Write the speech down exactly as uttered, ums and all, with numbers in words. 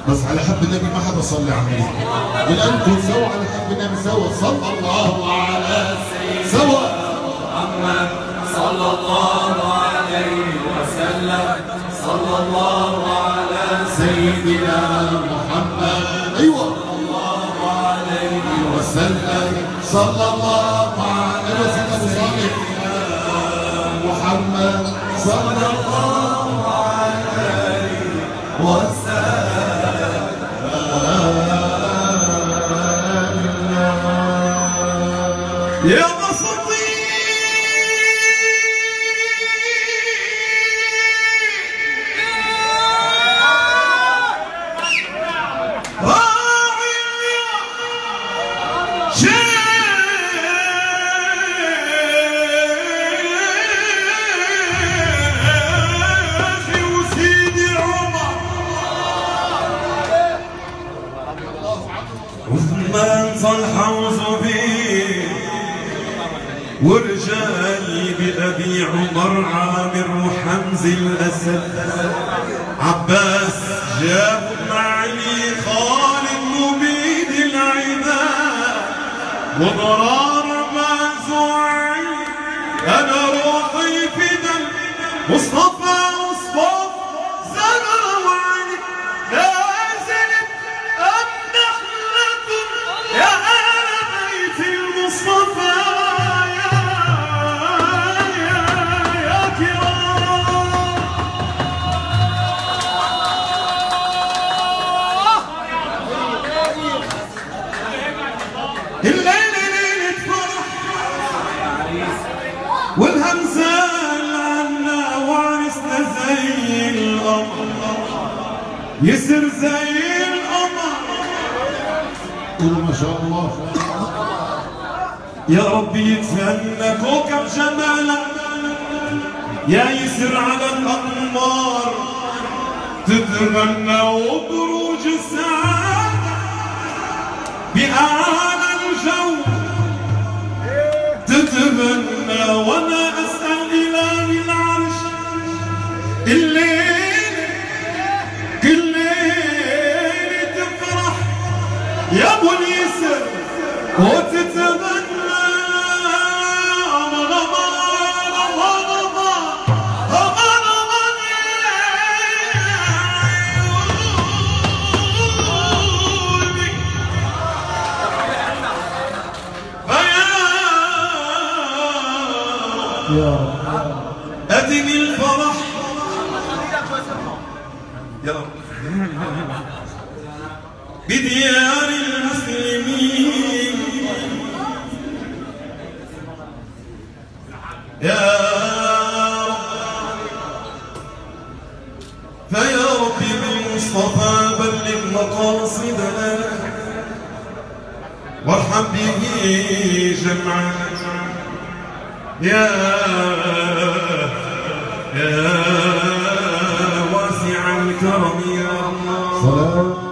بس على حب النبي ما حدا صلي عليه. والانتم سوا على حب النبي سوا. صلى الله على سيدنا سوا محمد صلى الله عليه وسلم. صلى الله على سيدنا محمد. ايوه صلى الله عليه وسلم. صلى الله على سيدنا محمد صلى الله عليه وسلم. يا بسطي راعي شيخي وسيدي عمر عثمان طلحة وزبير ورجالي بأبي عمر عامر وحمزة الأسد عباس جاب معي خالد مبيد العداء وضرار منزوعي أنا روحي فدا مصطفى وصفوف زرع وعلي نازلت النخلة يا أهل بيت المصطفى. الليلة ليلة فرح والهمزة عنا وعرسنا زي القمر يسر زي القمر. قولوا ما شاء الله. يا ربي يتهنى كوكب جمالك يا يسر على الأقمار تتمنى وبروج السعادة بأعلى الجو تتمنى وانا اسال اله العرش الليل كل ليله تفرح يا ابو اليسر وتتمنى يا رب أدني الفرح يا رب بديار المسلمين يا رب فيا ربي بالمصطفى بلغ مقاصدنا وارحم به جمعنا يا يا واسع الكرم يا الله.